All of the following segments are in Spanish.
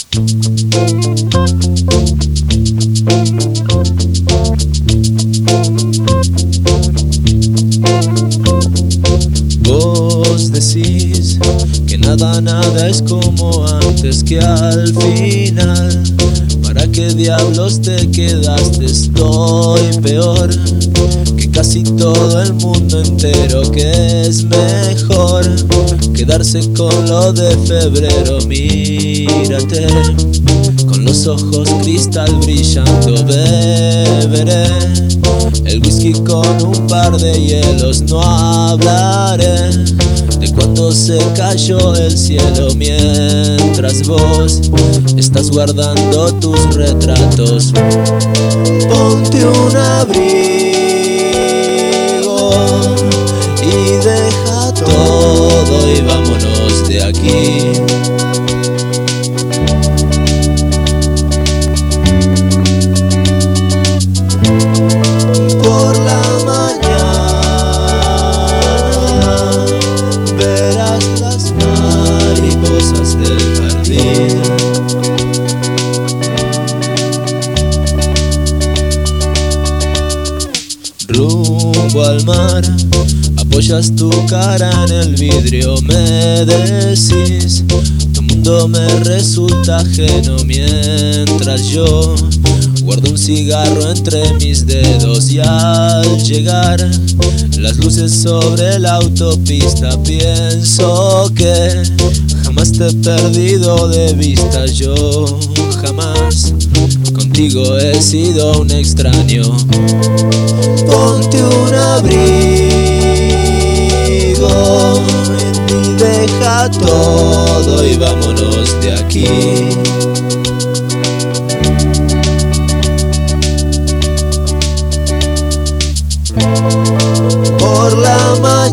Vos decís que nada es como antes, que al final ¿para qué diablos te quedaste? Estoy peor que casi todo el mundo entero, que es mejor quedarse con lo de febrero. Mírate, con los ojos cristal brillando, beberé el whisky con un par de hielos. No hablaré de cuando se cayó el cielo, mientras vos estás guardando tus retratos. Ponte un abrigo y deja todo y vámonos de aquí. Por la mañana verás las mariposas del jardín. Rumbo al mar, apoyas tu cara en el vidrio, me decís, tu mundo me resulta ajeno, mientras yo guardo un cigarro entre mis dedos. Y al llegar las luces sobre la autopista, pienso que jamás te he perdido de vista. Yo jamás contigo he sido un extraño. Ponte un abrigo y deja todo y vámonos de aquí. Por la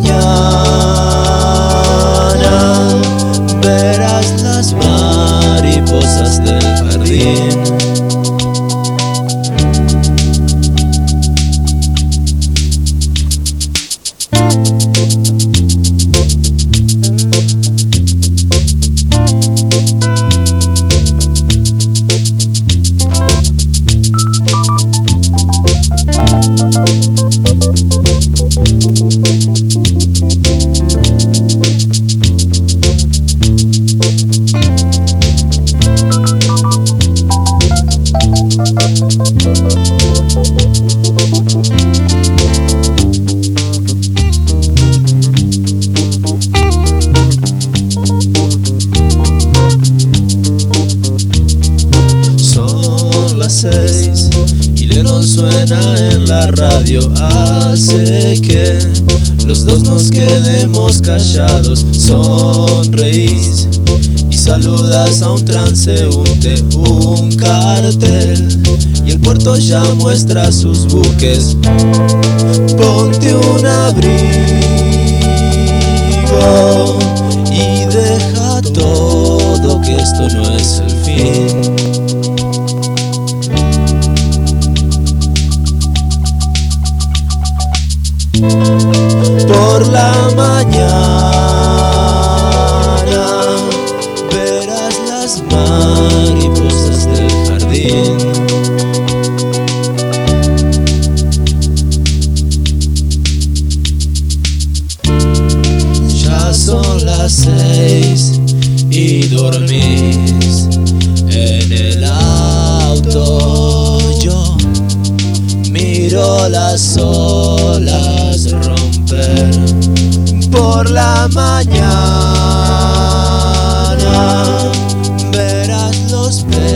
mañana verás las mariposas del jardín. Y Lennon suena en la radio, hace que los dos nos quedemos callados. Sonreís y saludas a un transeúnte, un cartel y el puerto ya muestra sus buques. Ponte un abrigo y deja todo, que esto no es el fin. Por la mañana verás las mariposas del jardín. Ya son las 6 y dormís en el auto. Yo miro las olas romper por la mañana, verás los peces